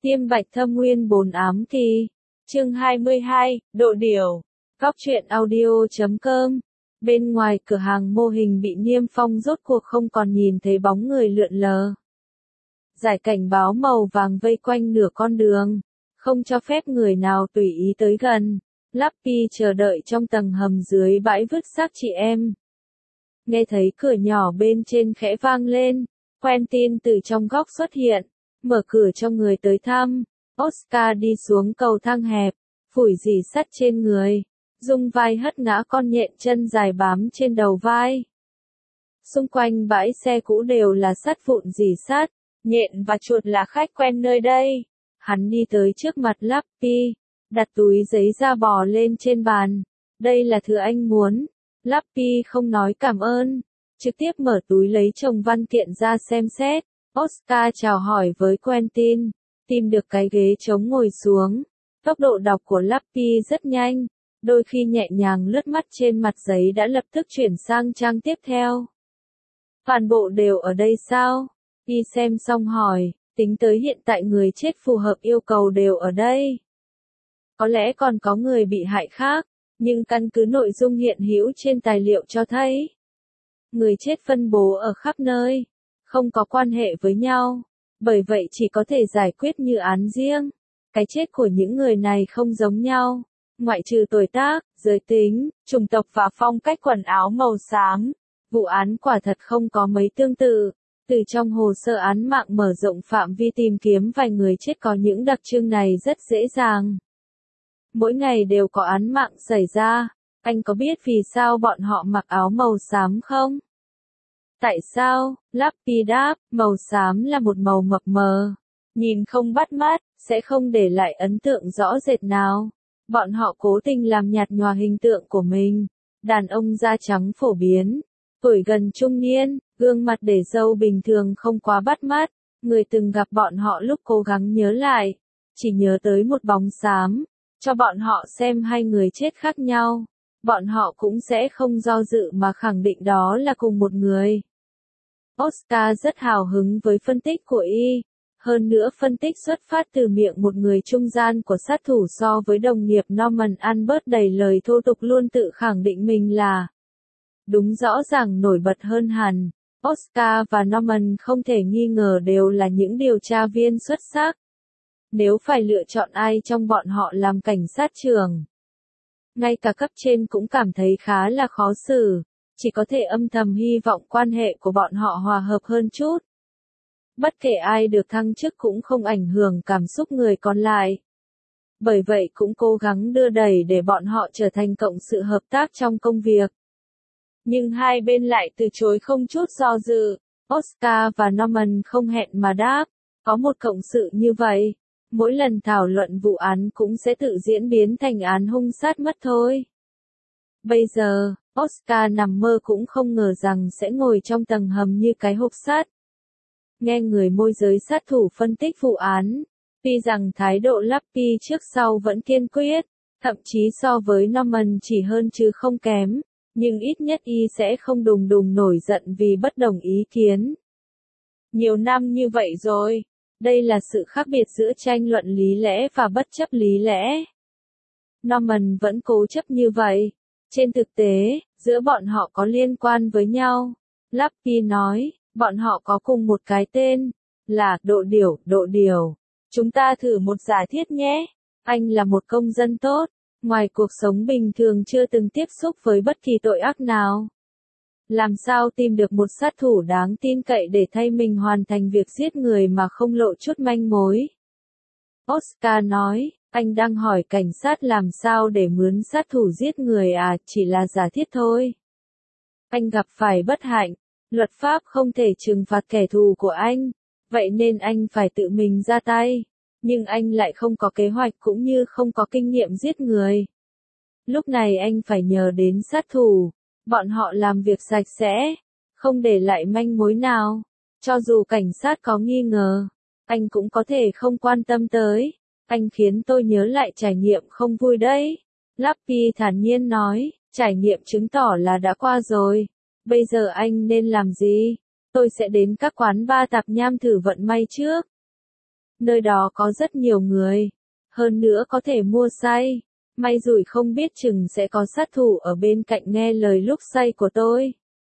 Tiêm bạch thâm nguyên 4 ám kỳ. Chương 22, Độ Điểu. Góc truyện audio.com. Bên ngoài cửa hàng mô hình bị niêm phong rốt cuộc không còn nhìn thấy bóng người lượn lờ. Dải cảnh báo màu vàng vây quanh nửa con đường, không cho phép người nào tùy ý tới gần. Lappy chờ đợi trong tầng hầm dưới bãi vứt xác chị em. Nghe thấy cửa nhỏ bên trên khẽ vang lên, Quentin từ trong góc xuất hiện, mở cửa cho người tới thăm. Oscar đi xuống cầu thang hẹp, phủi rỉ sắt trên người, dùng vai hất ngã con nhện chân dài bám trên đầu vai. Xung quanh bãi xe cũ đều là sắt vụn rỉ sắt, nhện và chuột là khách quen nơi đây. Hắn đi tới trước mặt Lappy, đặt túi giấy da bò lên trên bàn. Đây là thứ anh muốn. Lappy không nói cảm ơn, trực tiếp mở túi lấy chồng văn kiện ra xem xét. Oscar chào hỏi với Quentin, tìm được cái ghế trống ngồi xuống. Tốc độ đọc của Lappy rất nhanh, đôi khi nhẹ nhàng lướt mắt trên mặt giấy đã lập tức chuyển sang trang tiếp theo. Toàn bộ đều ở đây sao? Y xem xong hỏi, tính tới hiện tại người chết phù hợp yêu cầu đều ở đây. Có lẽ còn có người bị hại khác, nhưng căn cứ nội dung hiện hữu trên tài liệu cho thấy, người chết phân bố ở khắp nơi, không có quan hệ với nhau, bởi vậy chỉ có thể giải quyết như án riêng. Cái chết của những người này không giống nhau, ngoại trừ tuổi tác, giới tính, chủng tộc và phong cách quần áo màu xám. Vụ án quả thật không có mấy tương tự. Từ trong hồ sơ án mạng mở rộng phạm vi tìm kiếm vài người chết có những đặc trưng này rất dễ dàng. Mỗi ngày đều có án mạng xảy ra. Anh có biết vì sao bọn họ mặc áo màu xám không? Tại sao? Lappy đáp, màu xám là một màu mập mờ, nhìn không bắt mắt, sẽ không để lại ấn tượng rõ rệt nào. Bọn họ cố tình làm nhạt nhòa hình tượng của mình. Đàn ông da trắng phổ biến, tuổi gần trung niên, gương mặt để râu bình thường không quá bắt mắt. Người từng gặp bọn họ lúc cố gắng nhớ lại, chỉ nhớ tới một bóng xám, cho bọn họ xem hai người chết khác nhau. Bọn họ cũng sẽ không do dự mà khẳng định đó là cùng một người. Oscar rất hào hứng với phân tích của Y. Hơn nữa phân tích xuất phát từ miệng một người trung gian của sát thủ so với đồng nghiệp Norman Albert đầy lời thô tục luôn tự khẳng định mình là đúng, rõ ràng nổi bật hơn hẳn. Oscar và Norman không thể nghi ngờ đều là những điều tra viên xuất sắc. Nếu phải lựa chọn ai trong bọn họ làm cảnh sát trưởng, ngay cả cấp trên cũng cảm thấy khá là khó xử, chỉ có thể âm thầm hy vọng quan hệ của bọn họ hòa hợp hơn chút. Bất kể ai được thăng chức cũng không ảnh hưởng cảm xúc người còn lại. Bởi vậy cũng cố gắng đưa đẩy để bọn họ trở thành cộng sự hợp tác trong công việc. Nhưng hai bên lại từ chối không chút do dự. Oscar và Norman không hẹn mà đáp, có một cộng sự như vậy, mỗi lần thảo luận vụ án cũng sẽ tự diễn biến thành án hung sát mất thôi. Bây giờ, Oscar nằm mơ cũng không ngờ rằng sẽ ngồi trong tầng hầm như cái hộp sắt. Nghe người môi giới sát thủ phân tích vụ án, tuy rằng thái độ Lappy trước sau vẫn kiên quyết, thậm chí so với Norman chỉ hơn chứ không kém, nhưng ít nhất Y sẽ không đùng đùng nổi giận vì bất đồng ý kiến. Nhiều năm như vậy rồi, đây là sự khác biệt giữa tranh luận lý lẽ và bất chấp lý lẽ. Norman vẫn cố chấp như vậy. Trên thực tế, giữa bọn họ có liên quan với nhau. Lappy nói, bọn họ có cùng một cái tên, là Độ Điểu, Độ Điểu. Chúng ta thử một giả thiết nhé. Anh là một công dân tốt, ngoài cuộc sống bình thường chưa từng tiếp xúc với bất kỳ tội ác nào. Làm sao tìm được một sát thủ đáng tin cậy để thay mình hoàn thành việc giết người mà không lộ chút manh mối? Oscar nói, anh đang hỏi cảnh sát làm sao để mướn sát thủ giết người à, chỉ là giả thiết thôi. Anh gặp phải bất hạnh, luật pháp không thể trừng phạt kẻ thù của anh, vậy nên anh phải tự mình ra tay. Nhưng anh lại không có kế hoạch cũng như không có kinh nghiệm giết người. Lúc này anh phải nhờ đến sát thủ. Bọn họ làm việc sạch sẽ, không để lại manh mối nào. Cho dù cảnh sát có nghi ngờ, anh cũng có thể không quan tâm tới. Anh khiến tôi nhớ lại trải nghiệm không vui đấy. Lappy thản nhiên nói, trải nghiệm chứng tỏ là đã qua rồi. Bây giờ anh nên làm gì? Tôi sẽ đến các quán bar tạp nham thử vận may trước. nơi đó có rất nhiều người. Hơn nữa có thể mua say. May rủi không biết chừng sẽ có sát thủ ở bên cạnh nghe lời lúc say của tôi.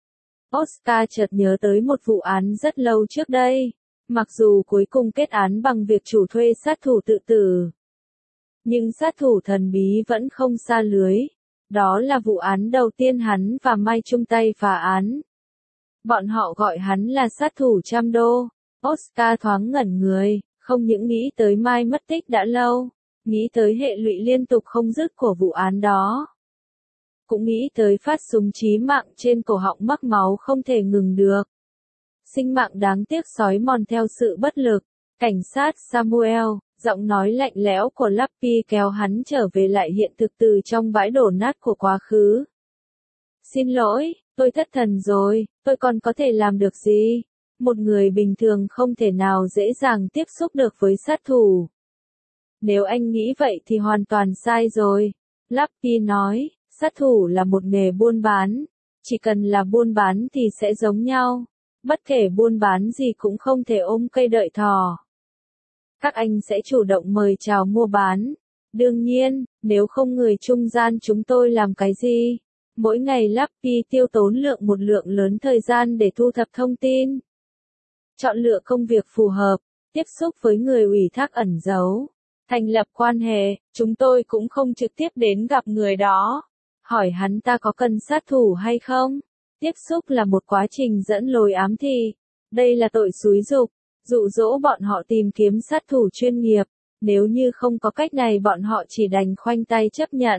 Oscar chợt nhớ tới một vụ án rất lâu trước đây. Mặc dù cuối cùng kết án bằng việc chủ thuê sát thủ tự tử. Nhưng sát thủ thần bí vẫn không xa lưới. Đó là vụ án đầu tiên hắn và Mai chung tay phá án. Bọn họ gọi hắn là sát thủ trăm đô. Oscar thoáng ngẩn người, không những nghĩ tới Mai mất tích đã lâu, nghĩ tới hệ lụy liên tục không dứt của vụ án đó. Cũng nghĩ tới phát súng chí mạng trên cổ họng mắc máu không thể ngừng được. Sinh mạng đáng tiếc xói mòn theo sự bất lực. Cảnh sát Samuel, giọng nói lạnh lẽo của Lappy kéo hắn trở về lại hiện thực từ trong bãi đổ nát của quá khứ. Xin lỗi, tôi thất thần rồi, tôi còn có thể làm được gì? Một người bình thường không thể nào dễ dàng tiếp xúc được với sát thủ. Nếu anh nghĩ vậy thì hoàn toàn sai rồi. Lappy nói, sát thủ là một nghề buôn bán. Chỉ cần là buôn bán thì sẽ giống nhau. Bất kể buôn bán gì cũng không thể ôm cây đợi thỏ. Các anh sẽ chủ động mời chào mua bán. Đương nhiên, nếu không người trung gian chúng tôi làm cái gì? Mỗi ngày Lappy tiêu tốn một lượng lớn thời gian để thu thập thông tin. Chọn lựa công việc phù hợp, tiếp xúc với người ủy thác ẩn giấu, thành lập quan hệ, chúng tôi cũng không trực tiếp đến gặp người đó. Hỏi hắn ta có cần sát thủ hay không? Tiếp xúc là một quá trình dẫn lối ám thị. Đây là tội xúi giục, dụ dỗ bọn họ tìm kiếm sát thủ chuyên nghiệp. Nếu như không có cách này bọn họ chỉ đành khoanh tay chấp nhận.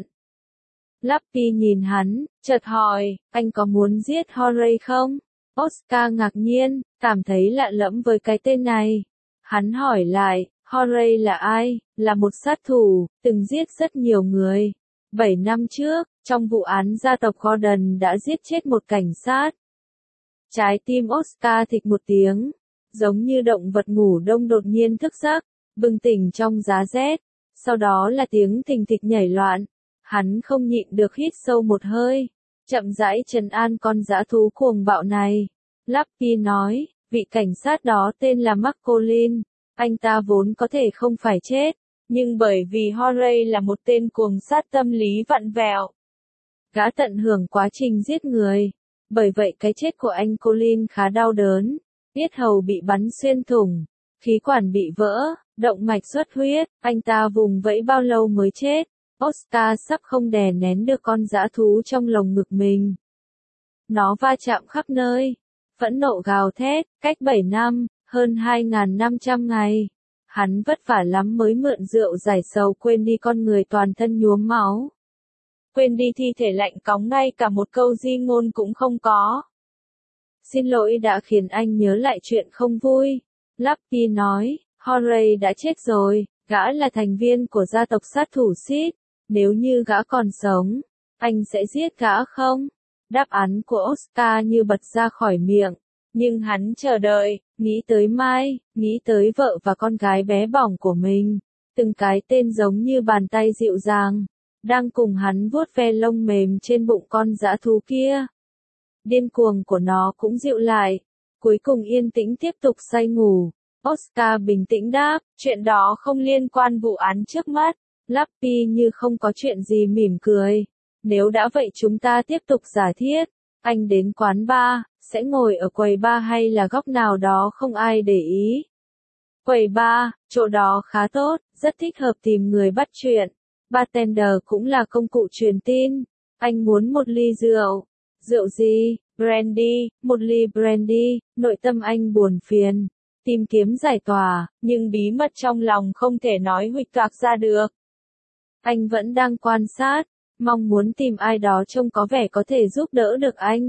Lappy nhìn hắn, chợt hỏi, anh có muốn giết Horay không? Oscar ngạc nhiên, cảm thấy lạ lẫm với cái tên này. Hắn hỏi lại, Horay là ai? Là một sát thủ, từng giết rất nhiều người. 7 năm trước, trong vụ án gia tộc Gordon đã giết chết một cảnh sát. Trái tim Oscar thịch một tiếng, giống như động vật ngủ đông đột nhiên thức giấc, bừng tỉnh trong giá rét. Sau đó là tiếng thình thịch nhảy loạn. Hắn không nhịn được hít sâu một hơi, chậm rãi trấn an con dã thú cuồng bạo này. Lappy nói, vị cảnh sát đó tên là Mark Collins, anh ta vốn có thể không phải chết, nhưng bởi vì Horay là một tên cuồng sát tâm lý vặn vẹo. Gã tận hưởng quá trình giết người, bởi vậy cái chết của anh Collins khá đau đớn, yết hầu bị bắn xuyên thủng, khí quản bị vỡ, động mạch xuất huyết, anh ta vùng vẫy bao lâu mới chết. Oscar sắp không đè nén được con dã thú trong lồng ngực mình. Nó va chạm khắp nơi, phẫn nộ gào thét, cách 7 năm, hơn 2.500 ngày. Hắn vất vả lắm mới mượn rượu giải sầu quên đi con người toàn thân nhuốm máu. Quên đi thi thể lạnh cóng ngay cả một câu di ngôn cũng không có. Xin lỗi đã khiến anh nhớ lại chuyện không vui. Lappy nói, Horay đã chết rồi, gã là thành viên của gia tộc sát thủ Sid. Nếu như gã còn sống, anh sẽ giết gã không? Đáp án của Oscar như bật ra khỏi miệng, nhưng hắn chờ đợi, nghĩ tới Mai, nghĩ tới vợ và con gái bé bỏng của mình. Từng cái tên giống như bàn tay dịu dàng, đang cùng hắn vuốt ve lông mềm trên bụng con dã thú kia. Điên cuồng của nó cũng dịu lại, cuối cùng yên tĩnh tiếp tục say ngủ. Oscar bình tĩnh đáp, chuyện đó không liên quan vụ án trước mắt. Lappy như không có chuyện gì mỉm cười. Nếu đã vậy chúng ta tiếp tục giả thiết. Anh đến quán bar, sẽ ngồi ở quầy bar hay là góc nào đó không ai để ý. Quầy bar, chỗ đó khá tốt, rất thích hợp tìm người bắt chuyện. Bartender cũng là công cụ truyền tin. Anh muốn một ly rượu. Rượu gì? Brandy, một ly brandy. Nội tâm anh buồn phiền. Tìm kiếm giải tỏa, nhưng bí mật trong lòng không thể nói huỵch toạc ra được. Anh vẫn đang quan sát, mong muốn tìm ai đó trông có vẻ có thể giúp đỡ được anh.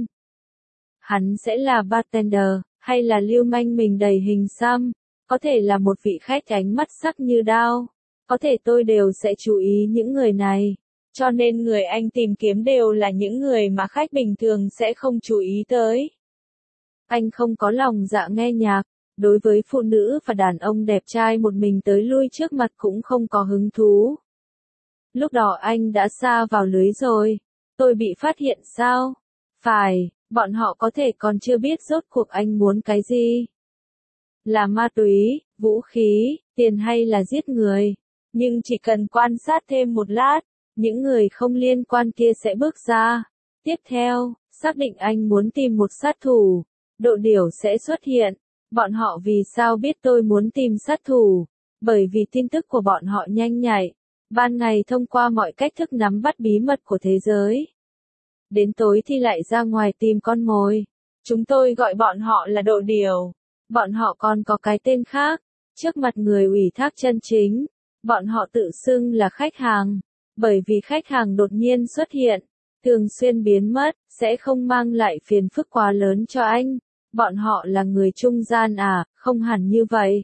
Hắn sẽ là bartender, hay là lưu manh mình đầy hình xăm, có thể là một vị khách ánh mắt sắc như đao. Có thể tôi đều sẽ chú ý những người này. Cho nên người anh tìm kiếm đều là những người mà khách bình thường sẽ không chú ý tới. Anh không có lòng dạ nghe nhạc. Đối với phụ nữ và đàn ông đẹp trai một mình tới lui trước mặt cũng không có hứng thú. Lúc đó anh đã sa vào lưới rồi. Tôi bị phát hiện sao? Phải, bọn họ có thể còn chưa biết rốt cuộc anh muốn cái gì. Là ma túy, vũ khí, tiền hay là giết người. Nhưng chỉ cần quan sát thêm một lát, những người không liên quan kia sẽ bước ra. Tiếp theo, xác định anh muốn tìm một sát thủ, độ điểu sẽ xuất hiện. Bọn họ vì sao biết tôi muốn tìm sát thủ? Bởi vì tin tức của bọn họ nhanh nhạy. Ban ngày thông qua mọi cách thức nắm bắt bí mật của thế giới. Đến tối thì lại ra ngoài tìm con mồi. Chúng tôi gọi bọn họ là độ điểu. Bọn họ còn có cái tên khác. Trước mặt người ủy thác chân chính, bọn họ tự xưng là khách hàng. Bởi vì khách hàng đột nhiên xuất hiện, thường xuyên biến mất, sẽ không mang lại phiền phức quá lớn cho anh. Bọn họ là người trung gian à, không hẳn như vậy.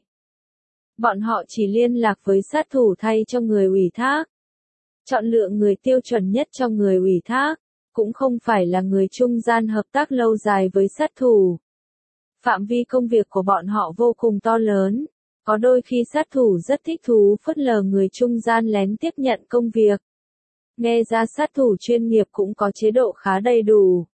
Bọn họ chỉ liên lạc với sát thủ thay cho người ủy thác. Chọn lựa người tiêu chuẩn nhất cho người ủy thác, cũng không phải là người trung gian hợp tác lâu dài với sát thủ. Phạm vi công việc của bọn họ vô cùng to lớn. Có đôi khi sát thủ rất thích thú phớt lờ người trung gian lén tiếp nhận công việc. Nghe ra sát thủ chuyên nghiệp cũng có chế độ khá đầy đủ.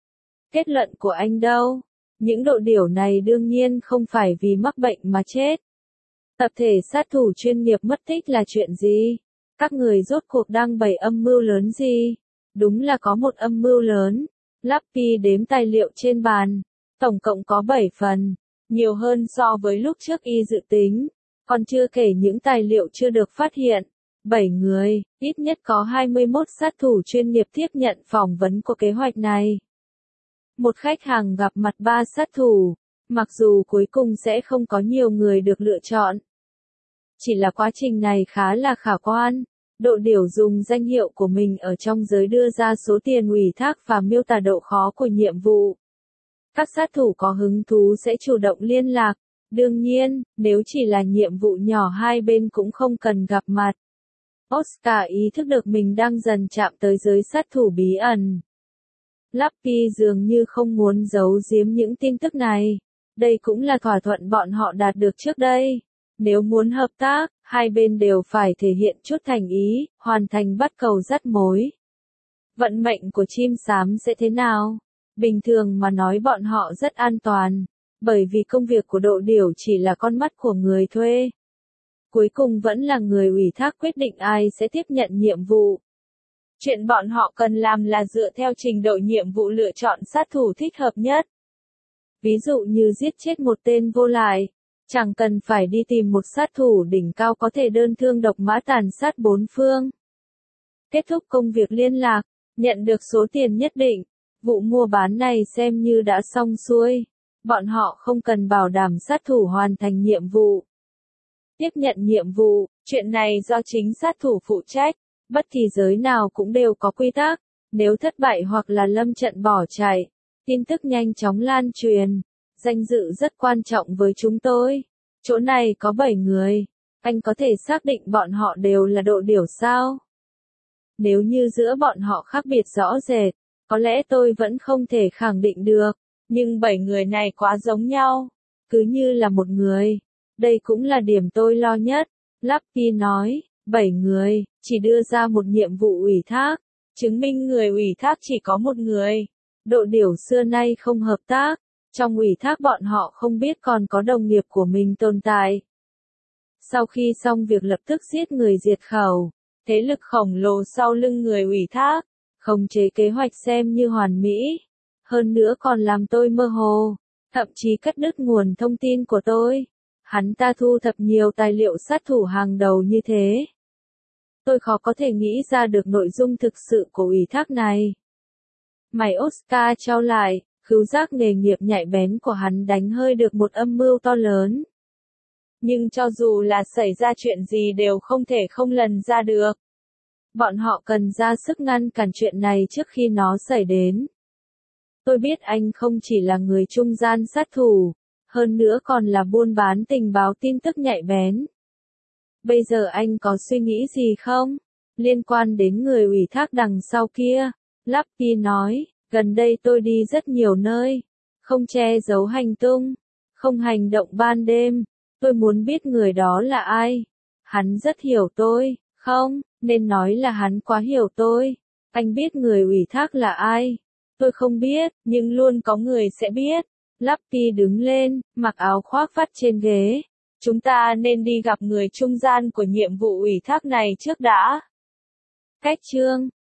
Kết luận của anh đâu? Những độ điểu này đương nhiên không phải vì mắc bệnh mà chết. Tập thể sát thủ chuyên nghiệp mất tích là chuyện gì? Các người rốt cuộc đang bày âm mưu lớn gì? Đúng là có một âm mưu lớn. Lappy đếm tài liệu trên bàn. Tổng cộng có 7 phần. Nhiều hơn so với lúc trước y dự tính. Còn chưa kể những tài liệu chưa được phát hiện. 7 người, ít nhất có 21 sát thủ chuyên nghiệp tiếp nhận phỏng vấn của kế hoạch này. Một khách hàng gặp mặt 3 sát thủ. Mặc dù cuối cùng sẽ không có nhiều người được lựa chọn. Chỉ là quá trình này khá là khả quan. Độ điểu dùng danh hiệu của mình ở trong giới đưa ra số tiền ủy thác và miêu tả độ khó của nhiệm vụ. Các sát thủ có hứng thú sẽ chủ động liên lạc. Đương nhiên, nếu chỉ là nhiệm vụ nhỏ hai bên cũng không cần gặp mặt. Oscar ý thức được mình đang dần chạm tới giới sát thủ bí ẩn. Lappy dường như không muốn giấu giếm những tin tức này. Đây cũng là thỏa thuận bọn họ đạt được trước đây. Nếu muốn hợp tác, hai bên đều phải thể hiện chút thành ý, hoàn thành bắt cầu dắt mối. Vận mệnh của chim xám sẽ thế nào? Bình thường mà nói bọn họ rất an toàn, bởi vì công việc của độ điểu chỉ là con mắt của người thuê. Cuối cùng vẫn là người ủy thác quyết định ai sẽ tiếp nhận nhiệm vụ. Chuyện bọn họ cần làm là dựa theo trình độ nhiệm vụ lựa chọn sát thủ thích hợp nhất. Ví dụ như giết chết một tên vô lại, chẳng cần phải đi tìm một sát thủ đỉnh cao có thể đơn thương độc mã tàn sát bốn phương. Kết thúc công việc liên lạc, nhận được số tiền nhất định, vụ mua bán này xem như đã xong xuôi. Bọn họ không cần bảo đảm sát thủ hoàn thành nhiệm vụ. Tiếp nhận nhiệm vụ, chuyện này do chính sát thủ phụ trách. Bất kỳ giới nào cũng đều có quy tắc. Nếu thất bại hoặc là lâm trận bỏ chạy, tin tức nhanh chóng lan truyền. Danh dự rất quan trọng với chúng tôi. Chỗ này có 7 người. Anh có thể xác định bọn họ đều là độ điểu sao? Nếu như giữa bọn họ khác biệt rõ rệt, có lẽ tôi vẫn không thể khẳng định được. Nhưng 7 người này quá giống nhau. Cứ như là một người. Đây cũng là điểm tôi lo nhất. Lappy nói, 7 người, chỉ đưa ra một nhiệm vụ ủy thác. Chứng minh người ủy thác chỉ có một người. Độ điểu xưa nay không hợp tác. Trong ủy thác bọn họ không biết còn có đồng nghiệp của mình tồn tại. Sau khi xong việc lập tức giết người diệt khẩu. Thế lực khổng lồ sau lưng người ủy thác. Khống chế kế hoạch xem như hoàn mỹ. Hơn nữa còn làm tôi mơ hồ. Thậm chí cắt đứt nguồn thông tin của tôi. Hắn ta thu thập nhiều tài liệu sát thủ hàng đầu như thế. Tôi khó có thể nghĩ ra được nội dung thực sự của ủy thác này. Mày Oscar trao lại, khứu giác nghề nghiệp nhạy bén của hắn đánh hơi được một âm mưu to lớn. Nhưng cho dù là xảy ra chuyện gì đều không thể không lần ra được. Bọn họ cần ra sức ngăn cản chuyện này trước khi nó xảy đến. Tôi biết anh không chỉ là người trung gian sát thủ, hơn nữa còn là buôn bán tình báo tin tức nhạy bén. Bây giờ anh có suy nghĩ gì không? Liên quan đến người ủy thác đằng sau kia, Lappy nói, gần đây tôi đi rất nhiều nơi, không che giấu hành tung, không hành động ban đêm, tôi muốn biết người đó là ai. Hắn rất hiểu tôi, không, nên nói là hắn quá hiểu tôi. Anh biết người ủy thác là ai? Tôi không biết, nhưng luôn có người sẽ biết. Lappy đứng lên, mặc áo khoác vắt trên ghế. Chúng ta nên đi gặp người trung gian của nhiệm vụ ủy thác này trước đã. Cách chương